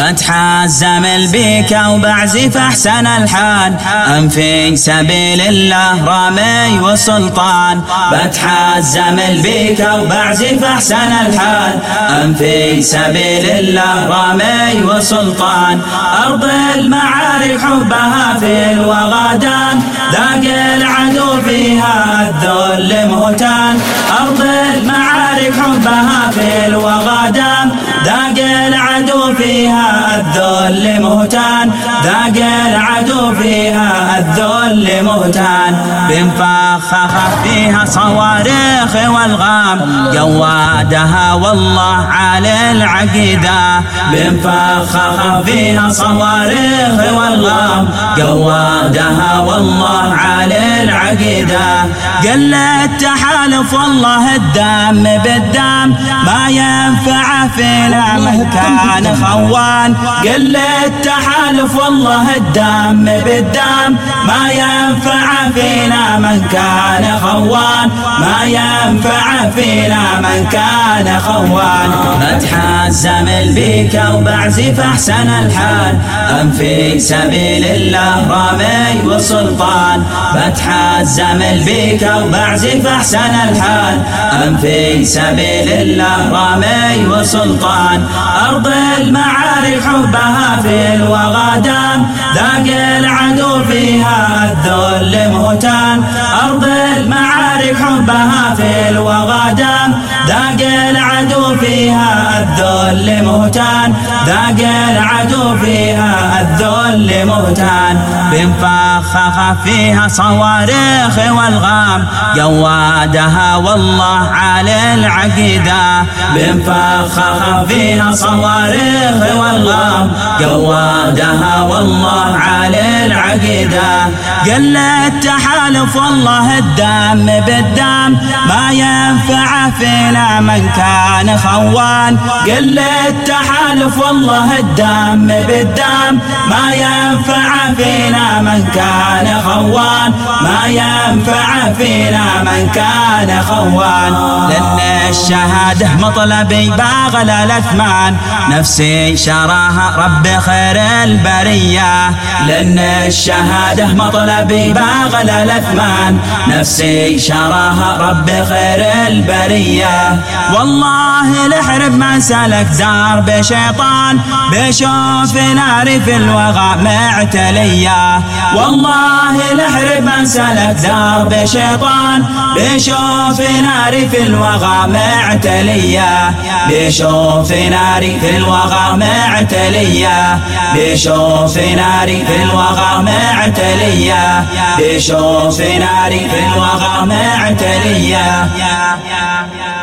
بتحزم البيكة وبعزف أحسن الحان، أم في سبيل الله رامي وسلطان. بتحزم البيكة وبعزف أحسن الحان، أم في سبيل الله رامي وسلطان. أرض المعارك حبها في الوغادان، ذاق العدو فيها الذل مهتان. أرض المعارك حبها في الوغادان، ذاق العدو فيها الذل مهتان. ذاق العدو فيها الذل مهتان. بنفخخ فيها صواريخ والغام، جوادها والله على العقيدة. بنفخخ فيها صواريخ والغام، جوادها والله على العقيدة. قل التحالف والله الدم بالدم، ما ينفع فينا من كان خوان. قل التحالف والله الدم بالدم، ما ينفع فينا من كان خوان. ما ينفع فينا من كان خوان. بتحزم البيكة وبعزف أحسن الحان، أم في سبيل الله رامي وسلطان. بتحزم البيكة وبعزف أحسن الحان، أم في سبيل الله رامي وسلطان. أرض المعارك حبها في الوغادان، ذاق العدو فيها الذل مهتان. أرض المعارك حبها في الوغادان، ذاق العدو فيها الذل مهتان. ذاق العدو فيها الذل مهتان. بنفخخ فيها صواريخ والغام، جوادها والله على العقيدة. بنفخخ فيها صواريخ والغام، جوادها والله على العقيدة. قل التحالف والله الدم بالدم، ما ينفع فينا من كان خوان. قل التحالف والله الدم بالدم، ما ينفع فينا من كان خوان. ما ينفع فينا من كان خوان. لأن الشهادة مطلبي باغل الأثمان، نفسي شراها رب خير البرية. لأن الشهادة مطلبي باغل الأثمان، نفسي شراها رب خير البرية. والله لحرب من سلك درب شيطان، بشوف ناري في الوغى معتلية. والله لحرب من سلك درب شيطان، بشوف ناري في الوغى معتلية. بشوف ناري في الوغى معتلية. بشوف ناري في الوغى معتلية. بشوف ناري في الوغى معتلية.